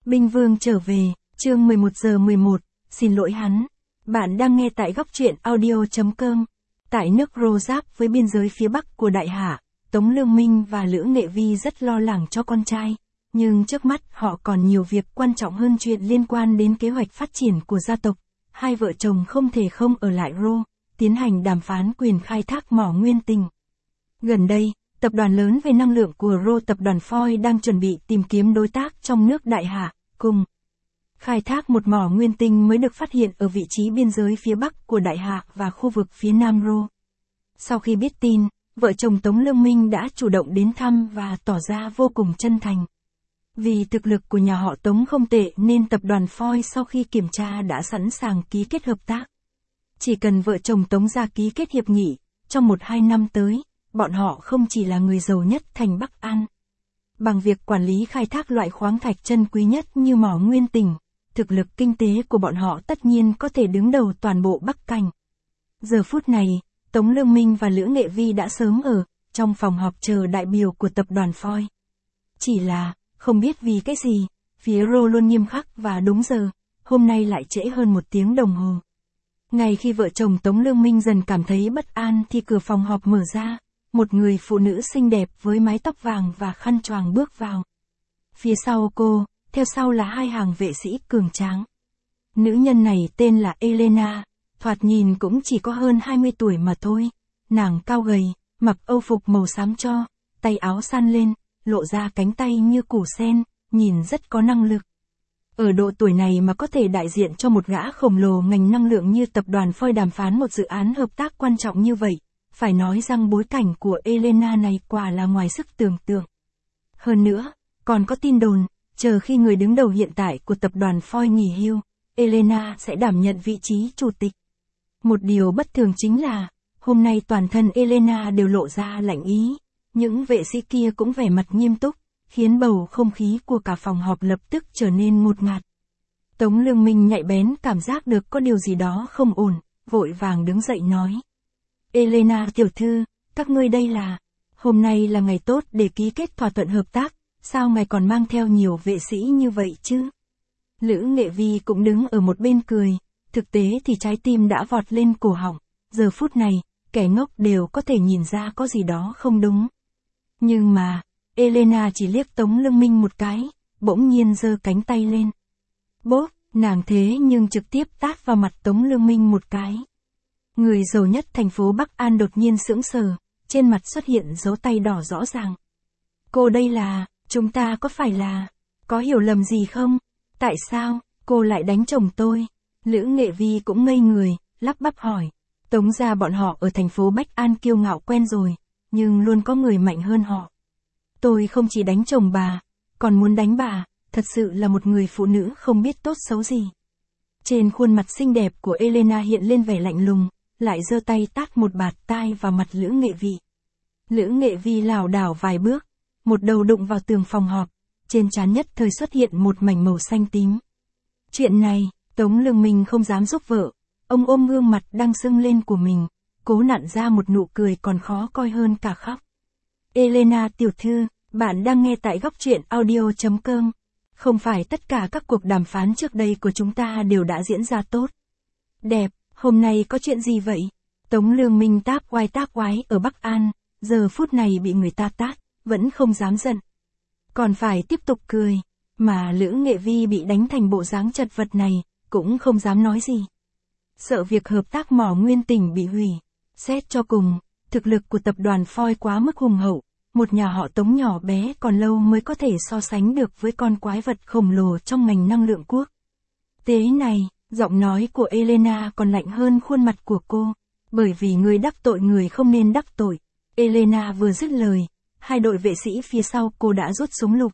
Binh Vương trở về, chương 11 giờ 11, xin lỗi hắn. Bạn đang nghe tại góc truyện audio.com. Tại nước Rô giáp với biên giới phía bắc của Đại Hạ, Tống Lương Minh và Lữ Nghệ Vi rất lo lắng cho con trai. Nhưng trước mắt họ còn nhiều việc quan trọng hơn chuyện liên quan đến kế hoạch phát triển của gia tộc. Hai vợ chồng không thể không ở lại Rô, tiến hành đàm phán quyền khai thác mỏ nguyên tinh. Gần đây, tập đoàn lớn về năng lượng của Rô, tập đoàn Foy đang chuẩn bị tìm kiếm đối tác trong nước Đại Hạ, cùng khai thác một mỏ nguyên tinh mới được phát hiện ở vị trí biên giới phía bắc của Đại Hạ và khu vực phía nam Rô. Sau khi biết tin, vợ chồng Tống Lương Minh đã chủ động đến thăm và tỏ ra vô cùng chân thành. Vì thực lực của nhà họ Tống không tệ nên tập đoàn Foy sau khi kiểm tra đã sẵn sàng ký kết hợp tác. Chỉ cần vợ chồng Tống ra ký kết hiệp nghị, trong 1-2 năm tới, bọn họ không chỉ là người giàu nhất thành Bắc An. Bằng việc quản lý khai thác loại khoáng thạch chân quý nhất như mỏ nguyên tinh, thực lực kinh tế của bọn họ tất nhiên có thể đứng đầu toàn bộ Bắc Cảnh. Giờ phút này, Tống Lương Minh và Lữ Nghệ Vi đã sớm ở trong phòng họp chờ đại biểu của tập đoàn Foy. Chỉ là, không biết vì cái gì, phía Rô luôn nghiêm khắc và đúng giờ, hôm nay lại trễ hơn 1 tiếng đồng hồ. Ngay khi vợ chồng Tống Lương Minh dần cảm thấy bất an thì cửa phòng họp mở ra, một người phụ nữ xinh đẹp với mái tóc vàng và khăn choàng bước vào. Phía sau cô, theo sau là 2 hàng vệ sĩ cường tráng. Nữ nhân này tên là Elena, thoạt nhìn cũng chỉ có hơn 20 tuổi mà thôi. Nàng cao gầy, mặc âu phục màu xám tro, tay áo xăn lên, lộ ra cánh tay như củ sen, nhìn rất có năng lực. Ở độ tuổi này mà có thể đại diện cho một gã khổng lồ ngành năng lượng như tập đoàn Foy đàm phán một dự án hợp tác quan trọng như vậy, phải nói rằng bối cảnh của Elena này quả là ngoài sức tưởng tượng. Hơn nữa, còn có tin đồn, chờ khi người đứng đầu hiện tại của tập đoàn Foy nghỉ hưu, Elena sẽ đảm nhận vị trí chủ tịch. Một điều bất thường chính là, hôm nay toàn thân Elena đều lộ ra lạnh ý, những vệ sĩ kia cũng vẻ mặt nghiêm túc, khiến bầu không khí của cả phòng họp lập tức trở nên ngột ngạt. Tống Lương Minh nhạy bén cảm giác được có điều gì đó không ổn, vội vàng đứng dậy nói. Elena tiểu thư, các ngươi đây là, hôm nay là ngày tốt để ký kết thỏa thuận hợp tác, sao ngài còn mang theo nhiều vệ sĩ như vậy chứ? Lữ Nghệ Vi cũng đứng ở một bên cười, thực tế thì trái tim đã vọt lên cổ họng, giờ phút này, kẻ ngốc đều có thể nhìn ra có gì đó không đúng. Nhưng mà, Elena chỉ liếc Tống Lương Minh một cái, bỗng nhiên giơ cánh tay lên. Bốp, nàng thế nhưng trực tiếp tát vào mặt Tống Lương Minh một cái. Người giàu nhất thành phố Bắc An đột nhiên sững sờ, trên mặt xuất hiện dấu tay đỏ rõ ràng. Cô đây là, chúng ta có phải là, có hiểu lầm gì không? Tại sao, cô lại đánh chồng tôi? Lữ Nghệ Vi cũng ngây người, lắp bắp hỏi. Tống gia bọn họ ở thành phố Bắc An kiêu ngạo quen rồi, nhưng luôn có người mạnh hơn họ. Tôi không chỉ đánh chồng bà, còn muốn đánh bà, thật sự là một người phụ nữ không biết tốt xấu gì. Trên khuôn mặt xinh đẹp của Elena hiện lên vẻ lạnh lùng, lại giơ tay tát một bạt tai vào mặt Lữ Nghệ Vi. Lữ Nghệ Vi lảo đảo vài bước, một đầu đụng vào tường phòng họp, trên trán nhất thời xuất hiện một mảnh màu xanh tím. Chuyện này, Tống Lương Minh không dám giúp vợ, ông ôm gương mặt đang sưng lên của mình, cố nặn ra một nụ cười còn khó coi hơn cả khóc. Elena tiểu thư, bạn đang nghe tại góc truyện audio.com. Không phải tất cả các cuộc đàm phán trước đây của chúng ta đều đã diễn ra tốt. Đẹp, hôm nay có chuyện gì vậy? Tống Lương Minh táp oái ở Bắc An, giờ phút này bị người ta tát, vẫn không dám giận. Còn phải tiếp tục cười, mà Lữ Nghệ Vi bị đánh thành bộ dáng chật vật này, cũng không dám nói gì. Sợ việc hợp tác mỏ nguyên tinh bị hủy. Xét cho cùng, thực lực của tập đoàn Foy quá mức hùng hậu, một nhà họ Tống nhỏ bé còn lâu mới có thể so sánh được với con quái vật khổng lồ trong ngành năng lượng quốc. Thế này, giọng nói của Elena còn lạnh hơn khuôn mặt của cô, bởi vì người đắc tội người không nên đắc tội. Elena vừa dứt lời, 2 đội vệ sĩ phía sau cô đã rút súng lục.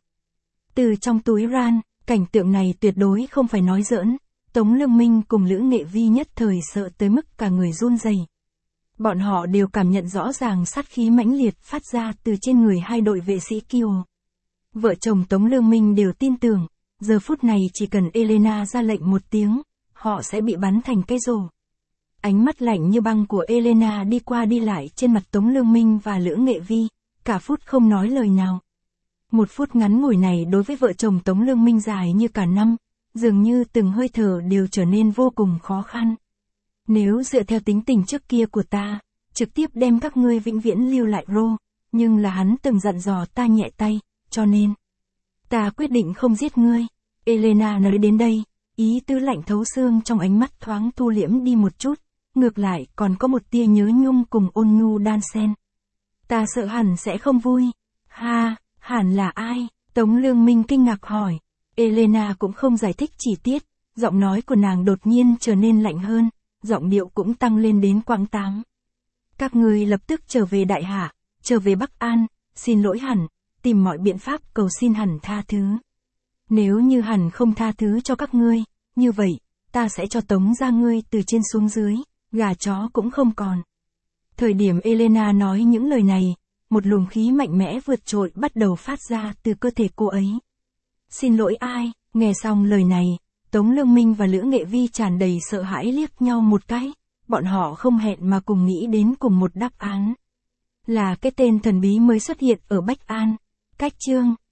Từ trong túi ran, cảnh tượng này tuyệt đối không phải nói giỡn, Tống Lương Minh cùng Lữ Nghệ Vi nhất thời sợ tới mức cả người run rẩy. Bọn họ đều cảm nhận rõ ràng sát khí mãnh liệt phát ra từ trên người 2 đội vệ sĩ kia. Vợ chồng Tống Lương Minh đều tin tưởng, giờ phút này chỉ cần Elena ra lệnh một tiếng, họ sẽ bị bắn thành cái rổ. Ánh mắt lạnh như băng của Elena đi qua đi lại trên mặt Tống Lương Minh và Lữ Nghệ Vi, cả phút không nói lời nào. 1 phút ngắn ngủi này đối với vợ chồng Tống Lương Minh dài như cả năm, dường như từng hơi thở đều trở nên vô cùng khó khăn. Nếu dựa theo tính tình trước kia của ta, trực tiếp đem các ngươi vĩnh viễn lưu lại Rô, nhưng là hắn từng dặn dò ta nhẹ tay, cho nên ta quyết định không giết ngươi. Elena nói đến đây, ý tứ lạnh thấu xương trong ánh mắt thoáng thu liễm đi một chút, ngược lại còn có một tia nhớ nhung cùng ôn nhu đan xen. Ta sợ hẳn sẽ không vui. Ha, hẳn là ai? Tống Lương Minh kinh ngạc hỏi. Elena cũng không giải thích chi tiết, giọng nói của nàng đột nhiên trở nên lạnh hơn, giọng điệu cũng tăng lên đến quãng 8. Các ngươi lập tức trở về Đại Hạ, trở về Bắc An, xin lỗi hẳn, tìm mọi biện pháp cầu xin hẳn tha thứ. Nếu như hẳn không tha thứ cho các ngươi, như vậy, ta sẽ cho tống ra ngươi từ trên xuống dưới, gà chó cũng không còn. Thời điểm Elena nói những lời này, một luồng khí mạnh mẽ vượt trội bắt đầu phát ra từ cơ thể cô ấy. Xin lỗi ai? Nghe xong lời này, Tống Lương Minh và Lữ Nghệ Vi tràn đầy sợ hãi liếc nhau một cái, bọn họ không hẹn mà cùng nghĩ đến cùng một đáp án. Là cái tên thần bí mới xuất hiện ở Bách An. Cách chương